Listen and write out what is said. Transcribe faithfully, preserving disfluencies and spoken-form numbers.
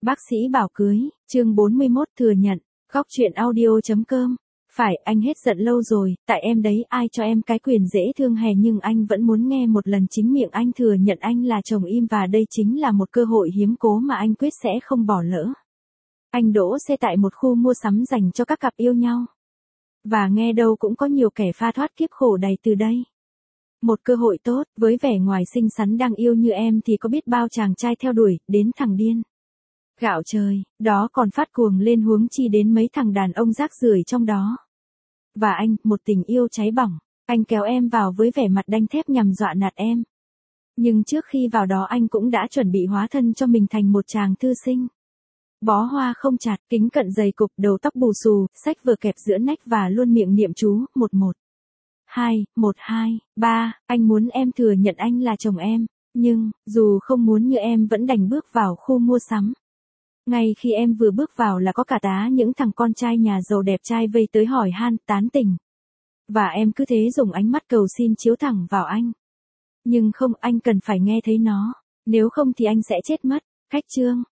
Bác sĩ bảo cưới, chương bốn mươi mốt thừa nhận, góc truyện audio chấm com. Phải, anh hết giận lâu rồi, tại em đấy, ai cho em cái quyền dễ thương hè, nhưng anh vẫn muốn nghe một lần chính miệng anh thừa nhận anh là chồng im, và đây chính là một cơ hội hiếm cố mà anh quyết sẽ không bỏ lỡ. Anh đỗ xe tại một khu mua sắm dành cho các cặp yêu nhau. Và nghe đâu cũng có nhiều kẻ pha thoát kiếp khổ đầy từ đây. Một cơ hội tốt, với vẻ ngoài xinh xắn đang yêu như em thì có biết bao chàng trai theo đuổi, đến thằng điên. Gạo trời, đó còn phát cuồng lên huống chi đến mấy thằng đàn ông rác rưởi trong đó. Và anh, một tình yêu cháy bỏng, anh kéo em vào với vẻ mặt đanh thép nhằm dọa nạt em. Nhưng trước khi vào đó anh cũng đã chuẩn bị hóa thân cho mình thành một chàng thư sinh. Bó hoa không chặt, kính cận dày cục, đầu tóc bù xù, sách vừa kẹp giữa nách và luôn miệng niệm chú, một một. Hai, một hai, ba, anh muốn em thừa nhận anh là chồng em, nhưng, dù không muốn như em vẫn đành bước vào khu mua sắm. Ngay khi em vừa bước vào là có cả tá những thằng con trai nhà giàu đẹp trai vây tới hỏi han, tán tỉnh. Và em cứ thế dùng ánh mắt cầu xin chiếu thẳng vào anh. Nhưng không, anh cần phải nghe thấy nó, nếu không thì anh sẽ chết mất. Khách trương,